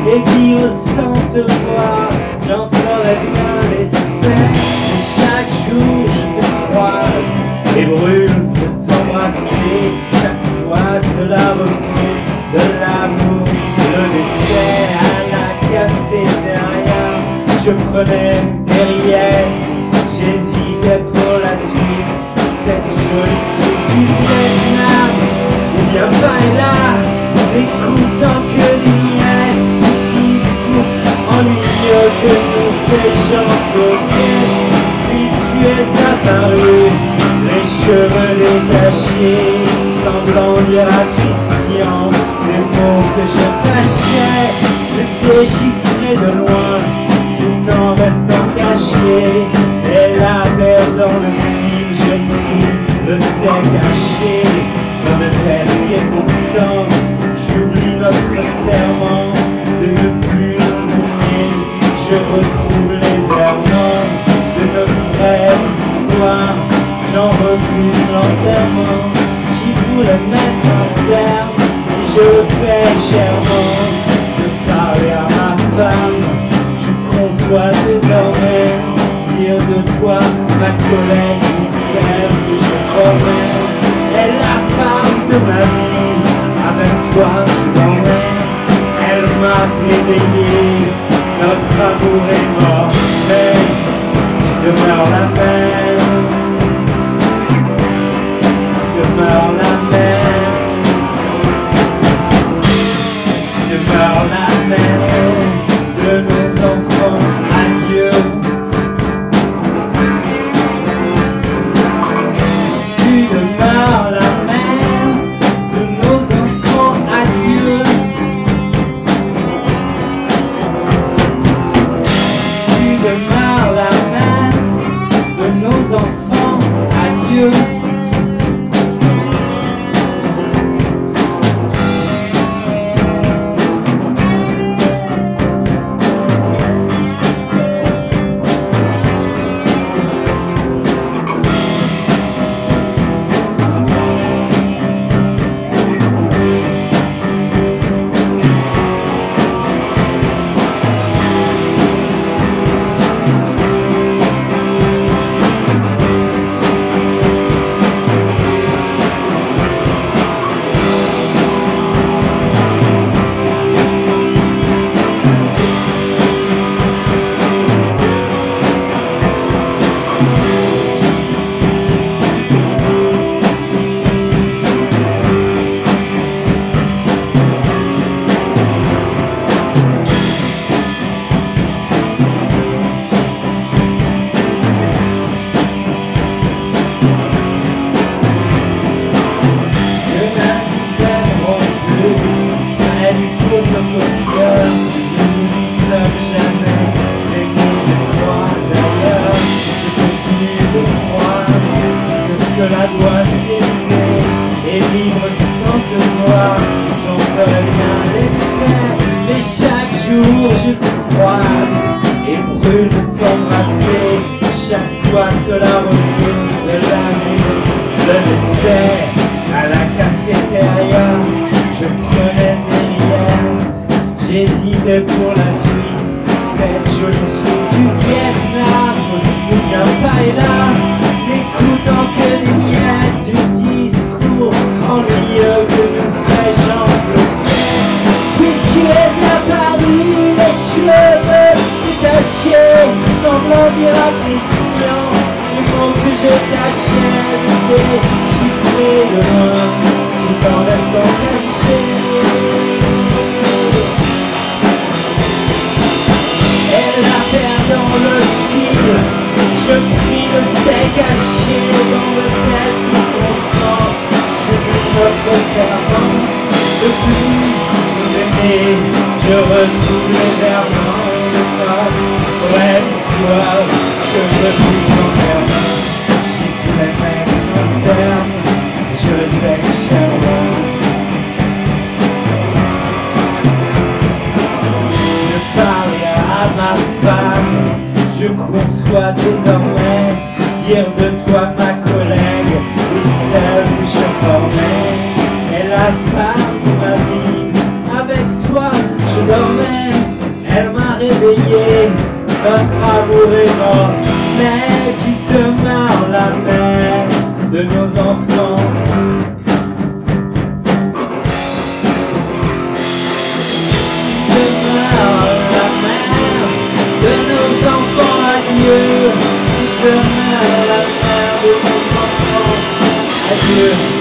et vivre sans te voir, j'en ferais bien l'essai. Et chaque jour je te croise et brûle de t'embrasser. Chaque fois cela repose de l'amour, le dessert à la cafétéria. Je prenais des rillettes, j'hésitais pour la suite. Cette jolie soupe du Vietnam, et bien pas là, n'écoutant que des miettes, du discours ennuyeux que nous fait Jean Coquet. Puis tu es apparu, les cheveux détachés, semblant dire à Christian les mots que je tâchais de déchiffrer de loin, tout en restant caché. Et la verre dans le fil, je pris le steak haché. Dans de telles circonstances, j'oublie notre serment de ne plus nous aimer. Je retrouve les errements de notre brève histoire. J'en refuse l'enterrement, j'y voulais mettre un terme, et je le paie chèrement de parler à ma femme. Je conçois désormais dire de toi ma collègue, celle que je formais, est la femme de ma vie. Avec toi je dormais, elle m'a réveillé, notre amour est mort, mais tu demeures la même, tu demeures la même, tu demeures la même de nos enfants. Adieu. Tu demeures la mère de nos enfants, adieu. Tu demeures la mère de nos enfants, adieu. Cela doit cesser et vivre sans te voir, j'en ferais bien l'essai. Mais chaque jour je te croise et brûle de t'embrasser. Chaque fois cela repose de l'amour, le dessert à la cafétéria. Je prenais des rillettes, j'hésitais pour la suite. Cette jolie soupe du Vietnam, ou bien paella, n'écoutant que des miettes du discours ennuyeux que nous fait Jean Coquet. Puis tu es apparu, les cheveux détachés, semblant dire à Christian les mots que je tâchais de déchiffrer de loin, tout en restant caché. Et la terre dans le fil, je pris le steak haché dans de telles circonstances. Je vis notre serment de plus nous aimer. Je retrouve les errements de notre vraie histoire. Je refuse l'enterrement, j'y voulais mettre un terme, je le paie chèrement. Je parlais à ma femme, je conçois désormais dire de toi ma collègue, oui celle que je formais, est la femme de ma vie. Avec toi je dormais, enfants. Demain, la mère de nos enfants, adieu. Demain, la mère de nos enfants, adieu.